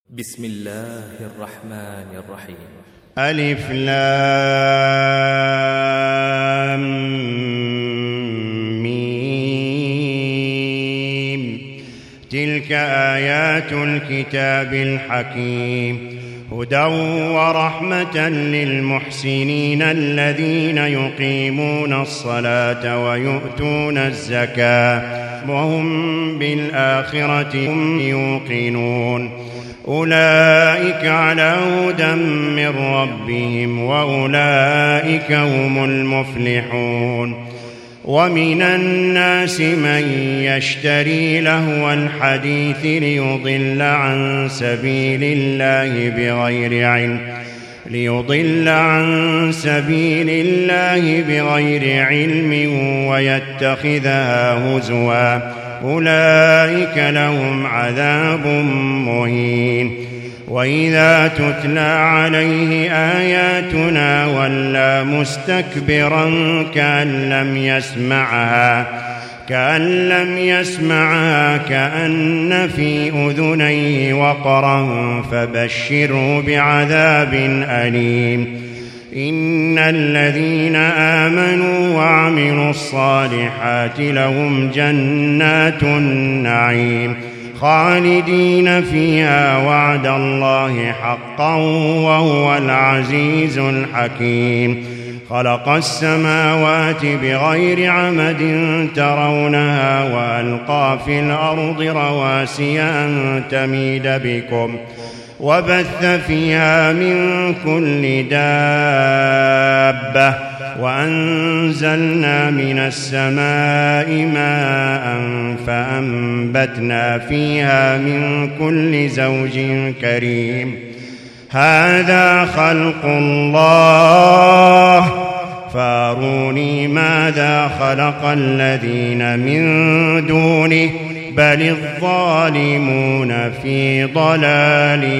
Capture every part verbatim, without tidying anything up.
بسم الله الرحمن الرحيم. ألف لام ميم. تلك آيات الكتاب الحكيم هدى ورحمة للمحسنين الذين يقيمون الصلاة ويؤتون الزكاة وهم بالآخرة هم يوقنون أولئك على هدى من ربهم وأولئك هم المفلحون. ومن الناس من يشتري لهو الحديث ليضل عن سبيل الله بغير علم ليضل عن سبيل الله بغير علم ويتخذها هزوا أولئك لهم عذاب مهين. وإذا تتلى عليه آياتنا ولى مستكبرا كأن لم يسمعها كأن لم يسمعها كأن في أذنيه وقرا فبشره بعذاب أليم. إن الذين آمنوا وعملوا الصالحات لهم جنات النعيم خالدين فيها وعد الله حقا وهو العزيز الحكيم. خلق السماوات بغير عمد ترونها وألقى في الأرض رواسي أن تميد بكم وبث فيها من كل دابة وأنزلنا من السماء ماء فأنبتنا فيها من كل زوج كريم. هذا خلق الله فاروني ماذا خلق الذين من دونه بل الظالمون في ضلال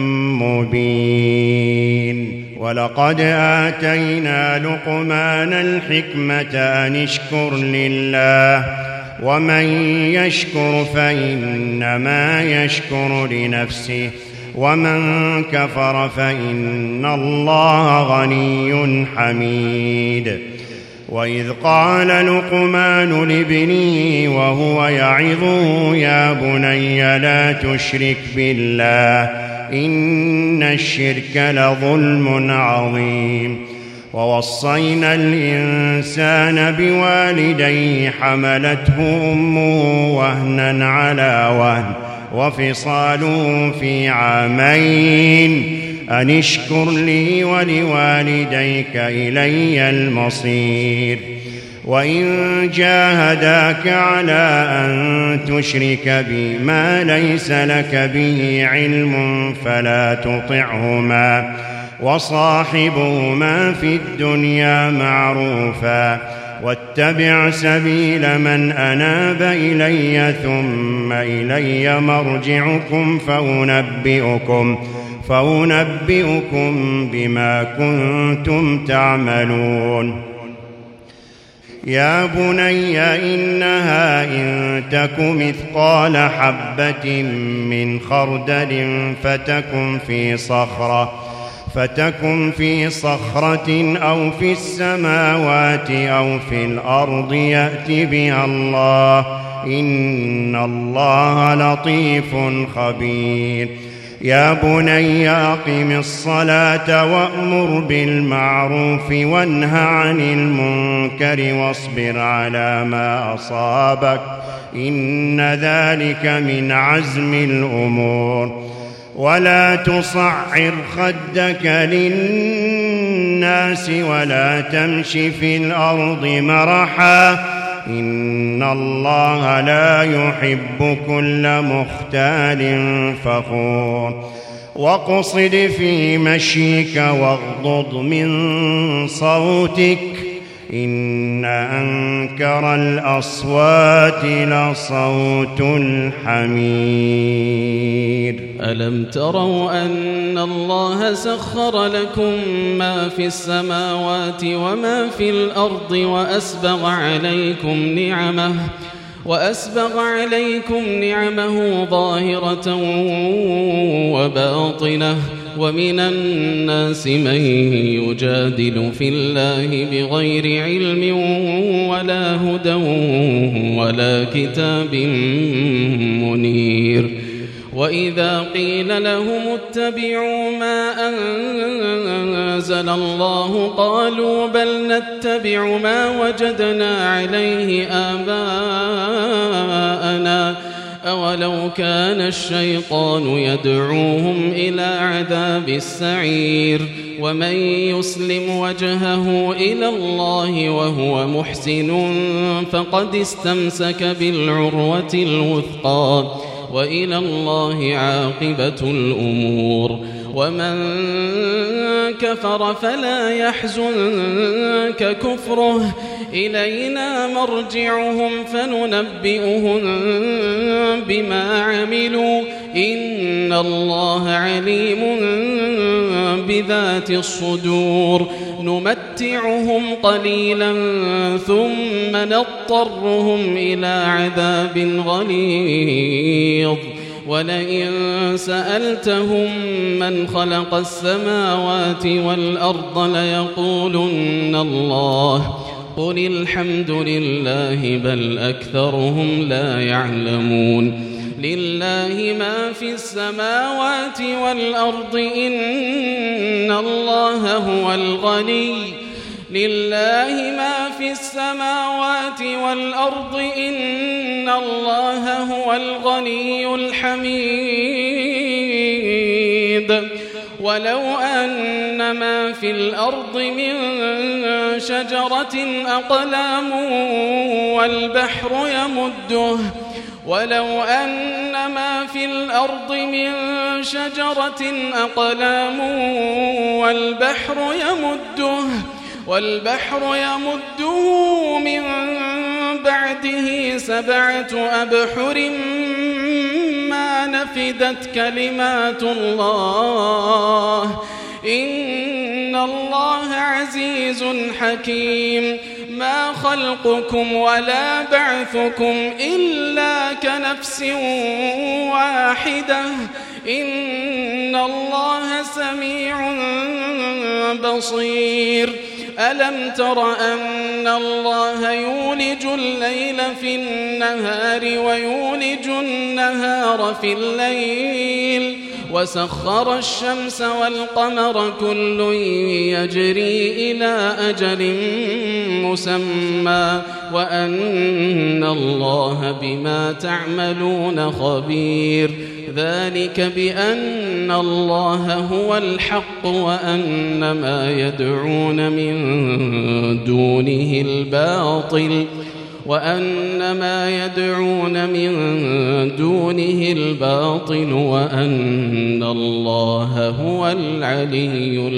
مبين. ولقد آتينا لقمان الحكمة أن اشكر لله ومن يشكر فإنما يشكر لنفسه ومن كفر فإن الله غني حميد. وإذ قال لقمان لابنه وهو يعظه يا بني لا تشرك بالله إن الشرك لظلم عظيم. ووصينا الإنسان بوالديه حملته أمه وهنا على وهن وفصاله في عامين أن اشكر لي ولوالديك إلي المصير. وإن جاهداك على أن تشرك بي ما ليس لك به علم فلا تطعهما وصاحبهما في الدنيا معروفا واتبع سبيل من أناب إلي ثم إلي مرجعكم فأنبئكم فأنبئكم بما كنتم تعملون. يا بني إنها إن تك مثقال حبة من خردل فتكن في صخرة فتكن في صخرة أو في السماوات أو في الأرض يأت بها الله إن الله لطيف خبير. يا بني أقم الصلاة وأمر بالمعروف وانه عن المنكر واصبر على ما أصابك إن ذلك من عزم الأمور. ولا تصعر خدك للناس ولا تمش في الأرض مرحا إن الله لا يحب كل مختال فخور. واقصد في مشيك واغضض من صوتك إن أنكر الأصوات لصوت الحمير. ألم تروا أن الله سخر لكم ما في السماوات وما في الأرض وأسبغ عليكم نعمه وأسبغ عليكم نعمه ظاهرة وباطنه ومن الناس من يجادل في الله بغير علم ولا هدى ولا كتاب منير وإذا قيل لهم اتبعوا ما أنزل الله قالوا بل نتبع ما وجدنا عليه آباءنا أولو كان الشيطان يدعوهم إلى عذاب السعير ومن يسلم وجهه إلى الله وهو محسن فقد استمسك بالعروة الوثقى وإلى الله عاقبة الأمور ومن كفر فلا يحزنك كفره إلينا مرجعهم فننبئهم بما عملوا إن الله عليم بذات الصدور نمتعهم قليلا ثم نضطرهم إلى عذاب غليظ ولئن سألتهم من خلق السماوات والأرض ليقولن الله قل الحمد لله بل أكثرهم لا يعلمون لله ما في السماوات والأرض إن الله هو الغني لله ما في السماوات والأرض إن الله هو الغني الحميد ولو أن ما في الأرض من شجرة أقلام والبحر يمده ولو أن ما في الأرض من شجرة أقلام والبحر يمده والبحر يمده من بعده سبعة أبحر ما نفدت كلمات الله إن الله عزيز حكيم ما خلقكم ولا بعثكم إلا كنفس واحدة إن الله سميع بصير ألم تر أن الله يولج الليل في النهار ويولج النهار في الليل وسخر الشمس والقمر كل يجري إلى أجل مسمى وأن الله بما تعملون خبير ذلك بأن الله هو الحق وأن ما يدعون من دونه الباطل وأن ما يدعون من دونه الباطل وأن الله هو العلي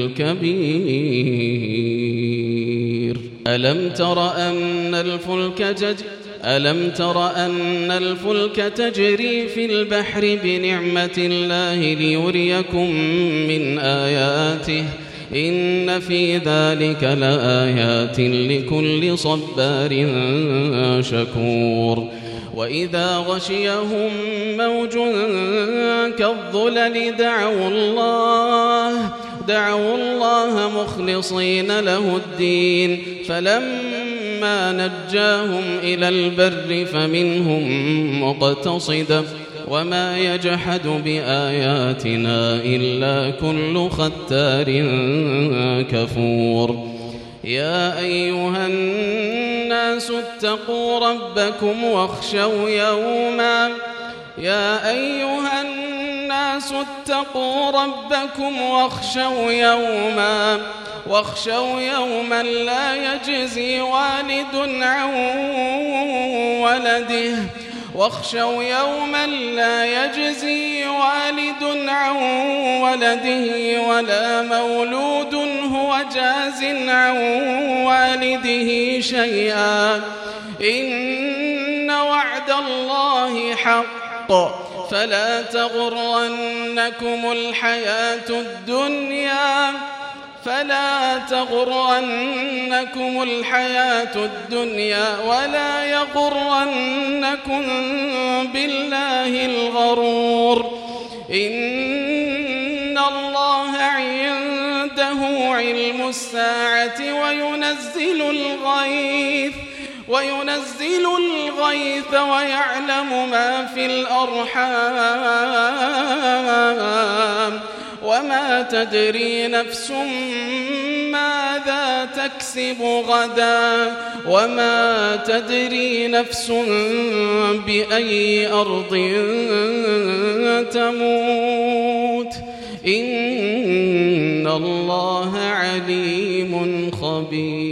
الكبير ألم تر أن الفلك تجري ألم تر أن الفلك تجري في البحر بنعمة الله ليريكم من آياته إن في ذلك لآيات لكل صبار شكور وإذا غشيهم موج كالظلل دعوا الله دعوا الله مخلصين له الدين فلما نجاهم إلى البر فمنهم مقتصد وما يجحد بآياتنا إلا كل ختار كفور يا أيها الناس اتقوا ربكم واخشوا يوما يا أيها الناس اتقوا ربكم واخشوا يوما واخشوا يوما لا يجزي والد عن ولده واخشوا يوما لا يجزي والد عن ولده ولا مولود هو جاز عن والده شيئا إن وعد الله حق فلا تغرنكم الحياة الدنيا فلا تغرنكم الحياة الدنيا ولا يغرنكم بالله الغرور إن الله عنده علم الساعة وينزل الغيث وينزل الغيث ويعلم ما في الأرحام وما تدري نفس ماذا تكسب غدا وما تدري نفس بأي أرض تموت إن الله عليم خبير.